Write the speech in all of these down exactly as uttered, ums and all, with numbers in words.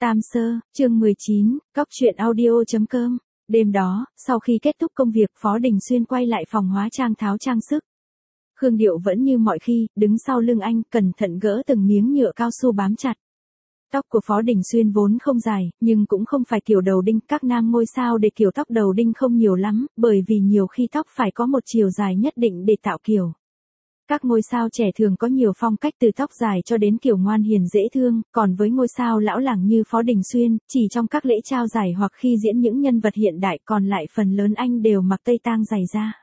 Tam Sơ, chương mười chín, cóc truyện audio.com. Đêm đó, sau khi kết thúc công việc, Phó Đình Xuyên quay lại phòng hóa trang tháo trang sức. Khương Điệu vẫn như mọi khi, đứng sau lưng anh, cẩn thận gỡ từng miếng nhựa cao su bám chặt. Tóc của Phó Đình Xuyên vốn không dài, nhưng cũng không phải kiểu đầu đinh, các nam ngôi sao để kiểu tóc đầu đinh không nhiều lắm, bởi vì nhiều khi tóc phải có một chiều dài nhất định để tạo kiểu. Các ngôi sao trẻ thường có nhiều phong cách từ tóc dài cho đến kiểu ngoan hiền dễ thương, còn với ngôi sao lão làng như Phó Đình Xuyên, chỉ trong các lễ trao giải hoặc khi diễn những nhân vật hiện đại, còn lại phần lớn anh đều mặc tây tang dày da.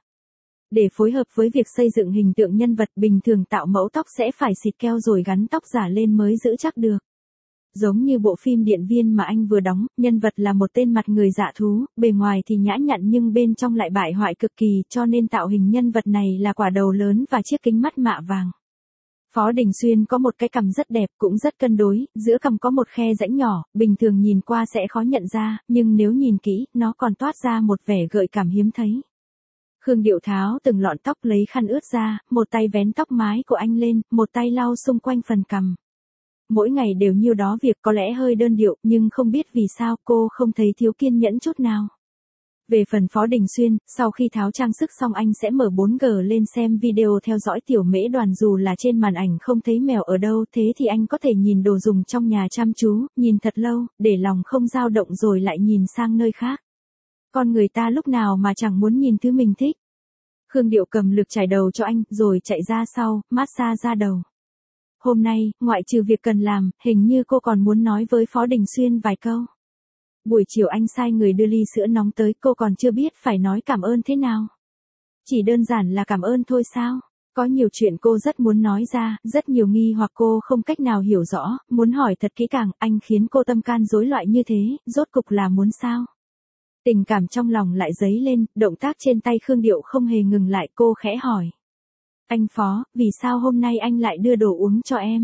Để phối hợp với việc xây dựng hình tượng nhân vật, bình thường tạo mẫu tóc sẽ phải xịt keo rồi gắn tóc giả lên mới giữ chắc được. Giống như bộ phim Điện Viên mà anh vừa đóng, nhân vật là một tên mặt người dạ thú, bề ngoài thì nhã nhặn nhưng bên trong lại bại hoại cực kỳ, cho nên tạo hình nhân vật này là quả đầu lớn và chiếc kính mắt mạ vàng. Phó Đình Xuyên có một cái cằm rất đẹp, cũng rất cân đối, giữa cằm có một khe rãnh nhỏ, bình thường nhìn qua sẽ khó nhận ra, nhưng nếu nhìn kỹ, nó còn toát ra một vẻ gợi cảm hiếm thấy. Khương Điệu tháo từng lọn tóc lấy khăn ướt ra, một tay vén tóc mái của anh lên, một tay lau xung quanh phần cằm. Mỗi ngày đều nhiêu đó việc, có lẽ hơi đơn điệu, nhưng không biết vì sao cô không thấy thiếu kiên nhẫn chút nào. Về phần Phó Đình Xuyên, sau khi tháo trang sức xong anh sẽ mở bốn G lên xem video theo dõi tiểu mễ đoàn, dù là trên màn ảnh không thấy mèo ở đâu, thế thì anh có thể nhìn đồ dùng trong nhà chăm chú, nhìn thật lâu, để lòng không dao động rồi lại nhìn sang nơi khác. Con người ta lúc nào mà chẳng muốn nhìn thứ mình thích. Khương Điệu cầm lược chải đầu cho anh, rồi chạy ra sau, massage da đầu. Hôm nay, ngoại trừ việc cần làm, hình như cô còn muốn nói với Phó Đình Xuyên vài câu. Buổi chiều anh sai người đưa ly sữa nóng tới, cô còn chưa biết phải nói cảm ơn thế nào. Chỉ đơn giản là cảm ơn thôi sao? Có nhiều chuyện cô rất muốn nói ra, rất nhiều nghi hoặc cô không cách nào hiểu rõ, muốn hỏi thật kỹ càng, anh khiến cô tâm can rối loạn như thế, rốt cục là muốn sao? Tình cảm trong lòng lại dấy lên, động tác trên tay Khương Điệu không hề ngừng lại, cô khẽ hỏi. Anh Phó, vì sao hôm nay anh lại đưa đồ uống cho em?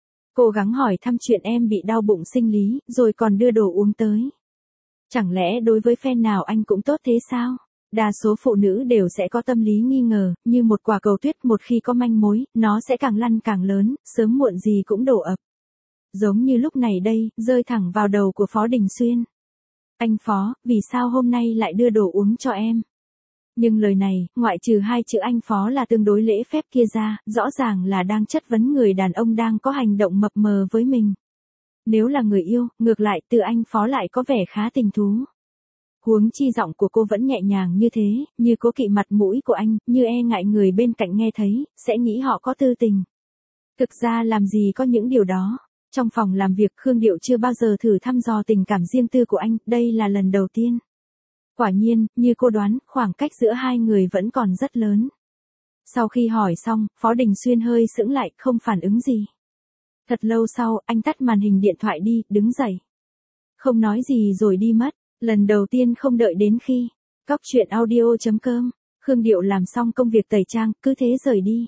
Cố gắng hỏi thăm chuyện em bị đau bụng sinh lý, rồi còn đưa đồ uống tới. Chẳng lẽ đối với fan nào anh cũng tốt thế sao? Đa số phụ nữ đều sẽ có tâm lý nghi ngờ, như một quả cầu tuyết, một khi có manh mối, nó sẽ càng lăn càng lớn, sớm muộn gì cũng đổ ập. Giống như lúc này đây, rơi thẳng vào đầu của Phó Đình Xuyên. Anh Phó, vì sao hôm nay lại đưa đồ uống cho em? Nhưng lời này, ngoại trừ hai chữ anh Phó là tương đối lễ phép kia ra, rõ ràng là đang chất vấn người đàn ông đang có hành động mập mờ với mình. Nếu là người yêu, ngược lại từ anh Phó lại có vẻ khá tình thú. Huống chi giọng của cô vẫn nhẹ nhàng như thế, như cố kỵ mặt mũi của anh, như e ngại người bên cạnh nghe thấy, sẽ nghĩ họ có tư tình. Thực ra làm gì có những điều đó. Trong phòng làm việc, Khương Điệu chưa bao giờ thử thăm dò tình cảm riêng tư của anh, đây là lần đầu tiên. Quả nhiên, như cô đoán, khoảng cách giữa hai người vẫn còn rất lớn. Sau khi hỏi xong, Phó Đình Xuyên hơi sững lại, không phản ứng gì. Thật lâu sau, anh tắt màn hình điện thoại đi, đứng dậy. Không nói gì rồi đi mất, lần đầu tiên không đợi đến khi. Cóc truyện audio.com, Khương Điệu làm xong công việc tẩy trang, cứ thế rời đi.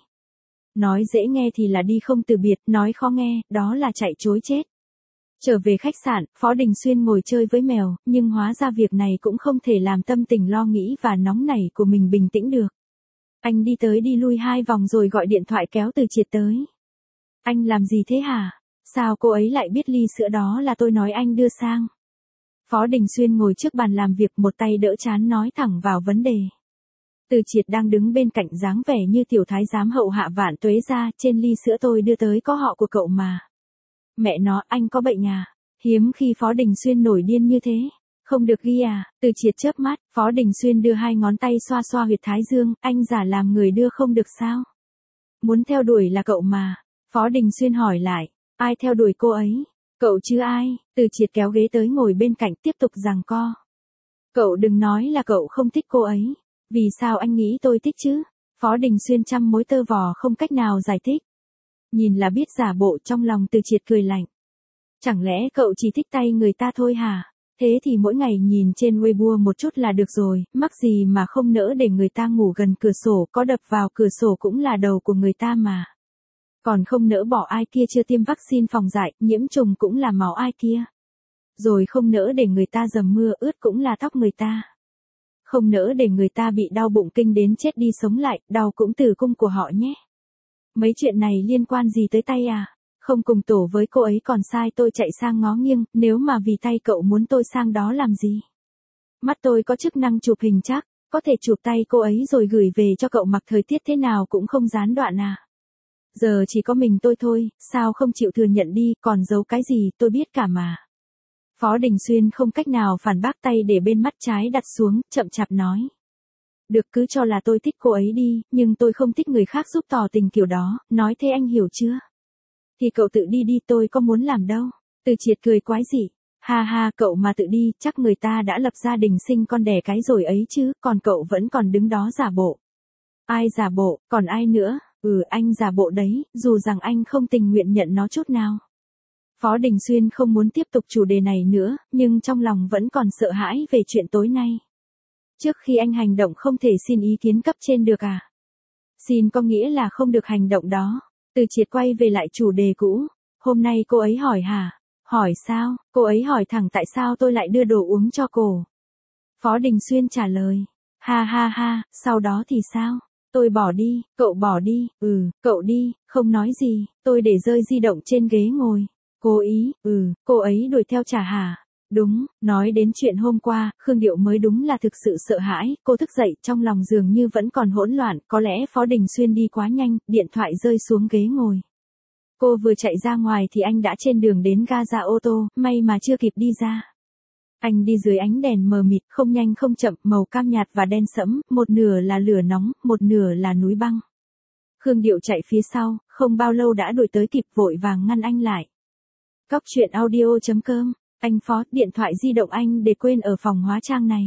Nói dễ nghe thì là đi không từ biệt, nói khó nghe, đó là chạy trối chết. Trở về khách sạn, Phó Đình Xuyên ngồi chơi với mèo, nhưng hóa ra việc này cũng không thể làm tâm tình lo nghĩ và nóng nảy của mình bình tĩnh được. Anh đi tới đi lui hai vòng rồi gọi điện thoại kéo Từ Triệt tới. Anh làm gì thế hả? Sao cô ấy lại biết ly sữa đó là tôi nói anh đưa sang? Phó Đình Xuyên ngồi trước bàn làm việc, một tay đỡ trán nói thẳng vào vấn đề. Từ Triệt đang đứng bên cạnh dáng vẻ như tiểu thái giám hậu hạ vạn tuế ra, trên ly sữa tôi đưa tới có họ của cậu mà. Mẹ nó, anh có bệnh à? Hiếm khi Phó Đình Xuyên nổi điên như thế. Không được ghi à? Từ Triệt chớp mắt, Phó Đình Xuyên đưa hai ngón tay xoa xoa huyệt thái dương, anh giả làm người đưa không được sao? Muốn theo đuổi là cậu mà. Phó Đình Xuyên hỏi lại, ai theo đuổi cô ấy? Cậu chứ ai? Từ Triệt kéo ghế tới ngồi bên cạnh, tiếp tục giằng co. Cậu đừng nói là cậu không thích cô ấy. Vì sao anh nghĩ tôi thích chứ? Phó Đình Xuyên trăm mối tơ vò không cách nào giải thích. Nhìn là biết giả bộ, trong lòng Từ Triệt cười lạnh. Chẳng lẽ cậu chỉ thích tay người ta thôi hả? Thế thì mỗi ngày nhìn trên Weibo một chút là được rồi, mắc gì mà không nỡ để người ta ngủ gần cửa sổ, có đập vào cửa sổ cũng là đầu của người ta mà. Còn không nỡ bỏ ai kia chưa tiêm vaccine phòng dại, nhiễm trùng cũng là máu ai kia. Rồi không nỡ để người ta dầm mưa ướt cũng là tóc người ta. Không nỡ để người ta bị đau bụng kinh đến chết đi sống lại, đau cũng tử cung của họ nhé. Mấy chuyện này liên quan gì tới tay à? Không cùng tổ với cô ấy còn sai tôi chạy sang ngó nghiêng, nếu mà vì tay cậu muốn tôi sang đó làm gì? Mắt tôi có chức năng chụp hình chắc, có thể chụp tay cô ấy rồi gửi về cho cậu mặc thời tiết thế nào cũng không gián đoạn à. Giờ chỉ có mình tôi thôi, sao không chịu thừa nhận đi, còn giấu cái gì, tôi biết cả mà. Phó Đình Xuyên không cách nào phản bác, tay để bên mắt trái đặt xuống, chậm chạp nói. Được, cứ cho là tôi thích cô ấy đi, nhưng tôi không thích người khác giúp tỏ tình kiểu đó, nói thế anh hiểu chưa? Thì cậu tự đi đi, tôi có muốn làm đâu. Từ Triệt cười quái dị. Ha ha, cậu mà tự đi, chắc người ta đã lập gia đình sinh con đẻ cái rồi ấy chứ, còn cậu vẫn còn đứng đó giả bộ. Ai giả bộ, còn ai nữa? Ừ, anh giả bộ đấy, dù rằng anh không tình nguyện nhận nó chút nào. Phó Đình Xuyên không muốn tiếp tục chủ đề này nữa, nhưng trong lòng vẫn còn sợ hãi về chuyện tối nay. Trước khi anh hành động không thể xin ý kiến cấp trên được à? Xin có nghĩa là không được hành động đó. Từ Triệt quay về lại chủ đề cũ. Hôm nay cô ấy hỏi hả? Hỏi sao? Cô ấy hỏi thẳng tại sao tôi lại đưa đồ uống cho cô. Phó Đình Xuyên trả lời. Ha ha ha, sau đó thì sao? Tôi bỏ đi, cậu bỏ đi, ừ, cậu đi, không nói gì, tôi để rơi di động trên ghế ngồi. Cố ý, ừ, cô ấy đuổi theo trả hả? Đúng, nói đến chuyện hôm qua, Khương Diệu mới đúng là thực sự sợ hãi, cô thức dậy trong lòng dường như vẫn còn hỗn loạn, có lẽ Phó Đình Xuyên đi quá nhanh, điện thoại rơi xuống ghế ngồi. Cô vừa chạy ra ngoài thì anh đã trên đường đến ga ra ô tô, may mà chưa kịp đi ra. Anh đi dưới ánh đèn mờ mịt, không nhanh không chậm, màu cam nhạt và đen sẫm, một nửa là lửa nóng, một nửa là núi băng. Khương Diệu chạy phía sau, không bao lâu đã đuổi tới kịp, vội vàng ngăn anh lại. Cóc truyện audio chấm com, anh Phó, điện thoại di động anh để quên ở phòng hóa trang này.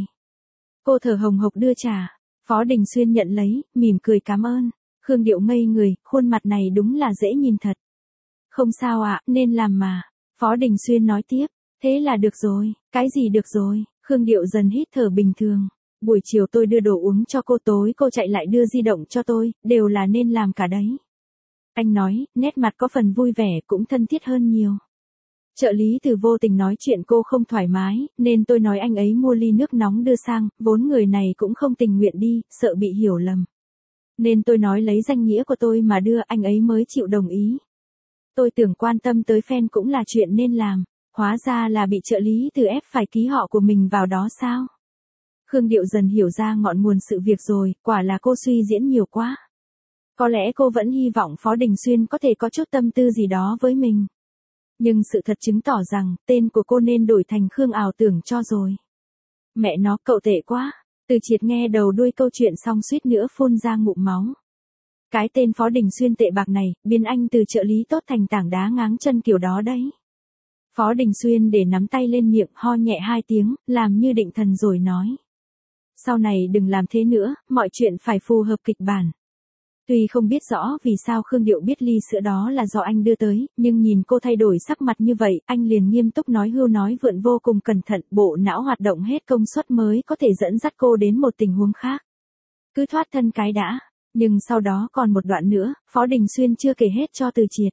Cô thở hồng hộc đưa trả. Phó Đình Xuyên nhận lấy, mỉm cười cảm ơn. Khương Diệu ngây người, khuôn mặt này đúng là dễ nhìn thật. Không sao ạ, nên làm mà. Phó Đình Xuyên nói tiếp. Thế là được rồi, cái gì được rồi? Khương Diệu dần hít thở bình thường. Buổi chiều tôi đưa đồ uống cho cô, tối cô chạy lại đưa di động cho tôi, đều là nên làm cả đấy. Anh nói, nét mặt có phần vui vẻ, cũng thân thiết hơn nhiều. Trợ lý Từ vô tình nói chuyện cô không thoải mái, nên tôi nói anh ấy mua ly nước nóng đưa sang, vốn người này cũng không tình nguyện đi, sợ bị hiểu lầm. Nên tôi nói lấy danh nghĩa của tôi mà đưa, anh ấy mới chịu đồng ý. Tôi tưởng quan tâm tới fan cũng là chuyện nên làm, hóa ra là bị trợ lý Từ ép phải ký họ của mình vào đó sao? Khương Diệu dần hiểu ra ngọn nguồn sự việc rồi, quả là cô suy diễn nhiều quá. Có lẽ cô vẫn hy vọng Phó Đình Xuyên có thể có chút tâm tư gì đó với mình. Nhưng sự thật chứng tỏ rằng, tên của cô nên đổi thành Khương ảo tưởng cho rồi. Mẹ nó, cậu tệ quá. Từ Triệt nghe đầu đuôi câu chuyện xong suýt nữa phun ra ngụm máu. Cái tên Phó Đình Xuyên tệ bạc này, biến anh từ trợ lý tốt thành tảng đá ngáng chân kiểu đó đấy. Phó Đình Xuyên để nắm tay lên miệng, ho nhẹ hai tiếng, làm như định thần rồi nói. Sau này đừng làm thế nữa, mọi chuyện phải phù hợp kịch bản. Tuy không biết rõ vì sao Khương Diệu biết ly sữa đó là do anh đưa tới, nhưng nhìn cô thay đổi sắc mặt như vậy, anh liền nghiêm túc nói hưu nói vượn vô cùng cẩn thận, bộ não hoạt động hết công suất mới có thể dẫn dắt cô đến một tình huống khác. Cứ thoát thân cái đã, nhưng sau đó còn một đoạn nữa, Phó Đình Xuyên chưa kể hết cho Từ Triệt.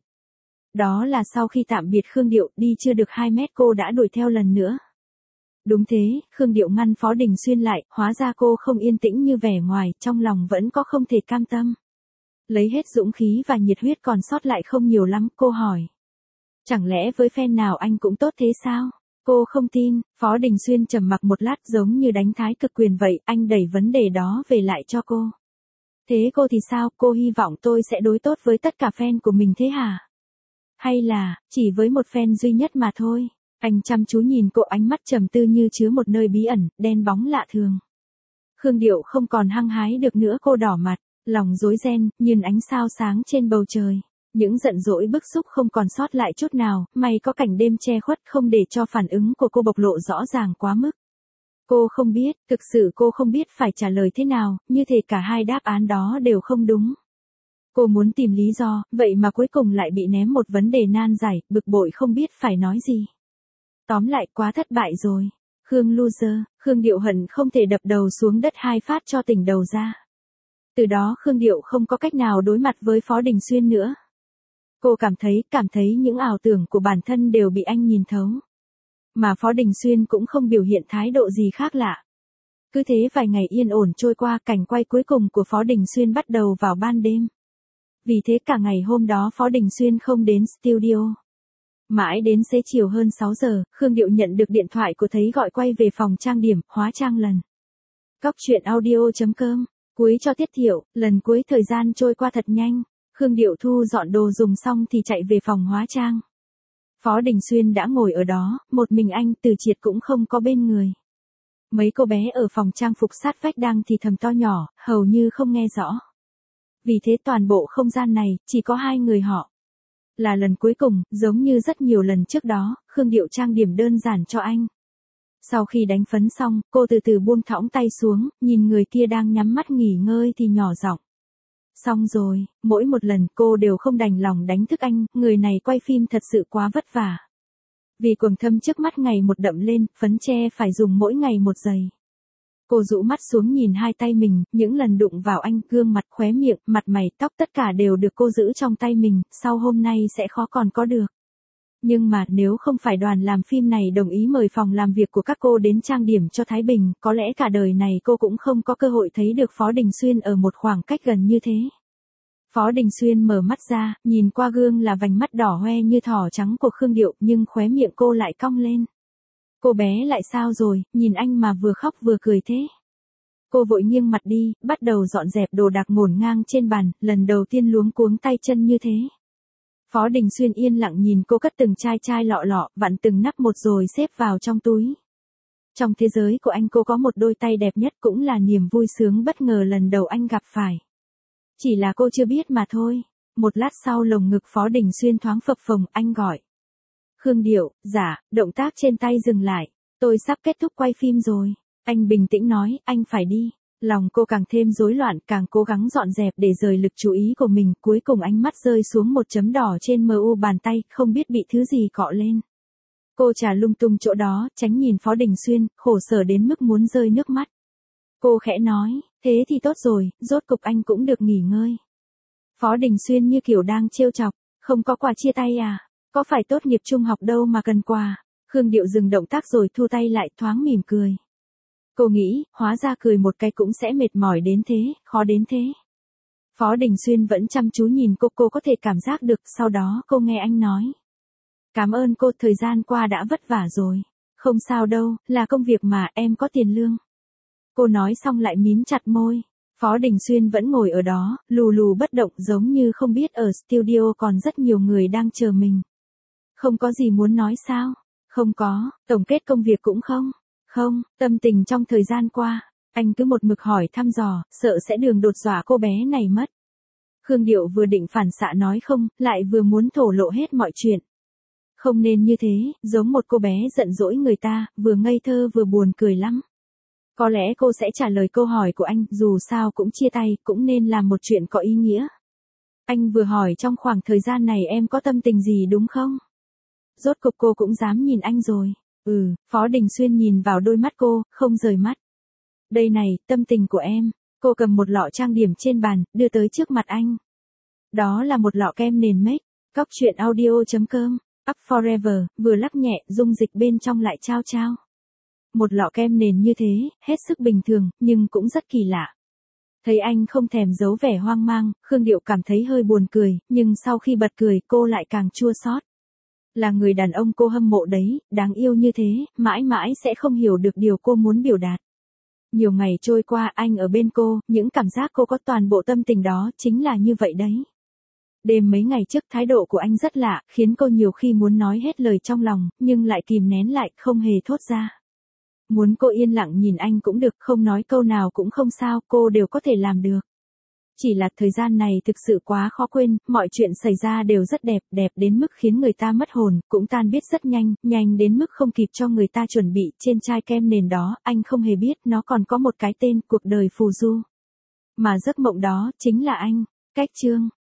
Đó là sau khi tạm biệt Khương Diệu, đi chưa được hai mét cô đã đuổi theo lần nữa. Đúng thế, Khương Diệu ngăn Phó Đình Xuyên lại, hóa ra cô không yên tĩnh như vẻ ngoài, trong lòng vẫn có không thể cam tâm. Lấy hết dũng khí và nhiệt huyết còn sót lại không nhiều lắm, cô hỏi. Chẳng lẽ với fan nào anh cũng tốt thế sao? Cô không tin, Phó Đình Xuyên trầm mặc một lát giống như đánh thái cực quyền vậy, anh đẩy vấn đề đó về lại cho cô. Thế cô thì sao, cô hy vọng tôi sẽ đối tốt với tất cả fan của mình thế hả? Hay là, chỉ với một fan duy nhất mà thôi? Anh chăm chú nhìn cô, ánh mắt trầm tư như chứa một nơi bí ẩn, đen bóng lạ thường. Khương Diệu không còn hăng hái được nữa, cô đỏ mặt, lòng rối ren, nhìn ánh sao sáng trên bầu trời. Những giận dỗi bức xúc không còn sót lại chút nào, may có cảnh đêm che khuất không để cho phản ứng của cô bộc lộ rõ ràng quá mức. Cô không biết, thực sự cô không biết phải trả lời thế nào, như thể cả hai đáp án đó đều không đúng. Cô muốn tìm lý do, vậy mà cuối cùng lại bị ném một vấn đề nan giải, bực bội không biết phải nói gì. Tóm lại quá thất bại rồi. Khương loser, Khương Diệu hận không thể đập đầu xuống đất hai phát cho tỉnh đầu ra. Từ đó Khương Diệu không có cách nào đối mặt với Phó Đình Xuyên nữa. Cô cảm thấy, cảm thấy những ảo tưởng của bản thân đều bị anh nhìn thấu. Mà Phó Đình Xuyên cũng không biểu hiện thái độ gì khác lạ. Cứ thế vài ngày yên ổn trôi qua, cảnh quay cuối cùng của Phó Đình Xuyên bắt đầu vào ban đêm. Vì thế cả ngày hôm đó Phó Đình Xuyên không đến studio. Mãi đến xế chiều hơn sáu giờ, Khương Diệu nhận được điện thoại của thấy gọi quay về phòng trang điểm, hóa trang lần. Cóc truyện audio chấm com, cuối cho tiết thiệu, lần cuối thời gian trôi qua thật nhanh. Khương Diệu thu dọn đồ dùng xong thì chạy về phòng hóa trang. Phó Đình Xuyên đã ngồi ở đó, một mình anh, Từ Triệt cũng không có bên người. Mấy cô bé ở phòng trang phục sát vách đang thì thầm to nhỏ, hầu như không nghe rõ. Vì thế toàn bộ không gian này, chỉ có hai người họ. Là lần cuối cùng, giống như rất nhiều lần trước đó, Khương Diệu trang điểm đơn giản cho anh. Sau khi đánh phấn xong, cô từ từ buông thõng tay xuống, nhìn người kia đang nhắm mắt nghỉ ngơi thì nhỏ giọng. Xong rồi, mỗi một lần cô đều không đành lòng đánh thức anh, người này quay phim thật sự quá vất vả. Vì quầng thâm trước mắt ngày một đậm lên, phấn che phải dùng mỗi ngày một giày. Cô rũ mắt xuống nhìn hai tay mình, những lần đụng vào anh, gương mặt, khóe miệng, mặt mày, tóc tất cả đều được cô giữ trong tay mình, sau hôm nay sẽ khó còn có được. Nhưng mà nếu không phải đoàn làm phim này đồng ý mời phòng làm việc của các cô đến trang điểm cho Thái Bình, có lẽ cả đời này cô cũng không có cơ hội thấy được Phó Đình Xuyên ở một khoảng cách gần như thế. Phó Đình Xuyên mở mắt ra, nhìn qua gương là vành mắt đỏ hoe như thỏ trắng của Khương Diệu, nhưng khóe miệng cô lại cong lên. Cô bé lại sao rồi, nhìn anh mà vừa khóc vừa cười thế. Cô vội nghiêng mặt đi, bắt đầu dọn dẹp đồ đạc ngổn ngang trên bàn, lần đầu tiên luống cuống tay chân như thế. Phó Đình Xuyên yên lặng nhìn cô cất từng chai chai lọ lọ, vặn từng nắp một rồi xếp vào trong túi. Trong thế giới của anh cô có một đôi tay đẹp nhất, cũng là niềm vui sướng bất ngờ lần đầu anh gặp phải. Chỉ là cô chưa biết mà thôi. Một lát sau lồng ngực Phó Đình Xuyên thoáng phập phồng, anh gọi. Khương Diệu, dạ, động tác trên tay dừng lại. Tôi sắp kết thúc quay phim rồi. Anh bình tĩnh nói, anh phải đi. Lòng cô càng thêm rối loạn, càng cố gắng dọn dẹp để rời lực chú ý của mình. Cuối cùng ánh mắt rơi xuống một chấm đỏ trên mờ u bàn tay, không biết bị thứ gì cọ lên. Cô trà lung tung chỗ đó, tránh nhìn Phó Đình Xuyên, khổ sở đến mức muốn rơi nước mắt. Cô khẽ nói, thế thì tốt rồi, rốt cục anh cũng được nghỉ ngơi. Phó Đình Xuyên như kiểu đang trêu chọc, không có quà chia tay à, có phải tốt nghiệp trung học đâu mà cần quà. Khương Diệu dừng động tác rồi thu tay lại, thoáng mỉm cười. Cô nghĩ, hóa ra cười một cái cũng sẽ mệt mỏi đến thế, khó đến thế. Phó Đình Xuyên vẫn chăm chú nhìn cô, cô có thể cảm giác được, sau đó cô nghe anh nói. Cảm ơn cô, thời gian qua đã vất vả rồi. Không sao đâu, là công việc mà, em có tiền lương. Cô nói xong lại mím chặt môi. Phó Đình Xuyên vẫn ngồi ở đó, lù lù bất động, giống như không biết ở studio còn rất nhiều người đang chờ mình. Không có gì muốn nói sao? Không có, tổng kết công việc cũng không. Không, tâm tình trong thời gian qua, anh cứ một mực hỏi thăm dò, sợ sẽ đường đột dọa cô bé này mất. Khương Diệu vừa định phản xạ nói không, lại vừa muốn thổ lộ hết mọi chuyện. Không nên như thế, giống một cô bé giận dỗi người ta, vừa ngây thơ vừa buồn cười lắm. Có lẽ cô sẽ trả lời câu hỏi của anh, dù sao cũng chia tay, cũng nên làm một chuyện có ý nghĩa. Anh vừa hỏi trong khoảng thời gian này em có tâm tình gì đúng không? Rốt cục cô cũng dám nhìn anh rồi. Ừ, Phó Đình Xuyên nhìn vào đôi mắt cô, không rời mắt. Đây này, tâm tình của em. Cô cầm một lọ trang điểm trên bàn, đưa tới trước mặt anh. Đó là một lọ kem nền make. Cóc truyện audio chấm com, Up Forever, vừa lắc nhẹ, dung dịch bên trong lại trao trao. Một lọ kem nền như thế, hết sức bình thường, nhưng cũng rất kỳ lạ. Thấy anh không thèm giấu vẻ hoang mang, Khương Diệu cảm thấy hơi buồn cười, nhưng sau khi bật cười, cô lại càng chua xót. Là người đàn ông cô hâm mộ đấy, đáng yêu như thế, mãi mãi sẽ không hiểu được điều cô muốn biểu đạt. Nhiều ngày trôi qua anh ở bên cô, những cảm giác cô có toàn bộ tâm tình đó, chính là như vậy đấy. Đêm mấy ngày trước thái độ của anh rất lạ, khiến cô nhiều khi muốn nói hết lời trong lòng, nhưng lại kìm nén lại, không hề thốt ra. Muốn cô yên lặng nhìn anh cũng được, không nói câu nào cũng không sao, cô đều có thể làm được. Chỉ là thời gian này thực sự quá khó quên, mọi chuyện xảy ra đều rất đẹp, đẹp đến mức khiến người ta mất hồn, cũng tan biết rất nhanh, nhanh đến mức không kịp cho người ta chuẩn bị. Trên chai kem nền đó, anh không hề biết, nó còn có một cái tên, cuộc đời phù du. Mà giấc mộng đó, chính là anh. Cách chương.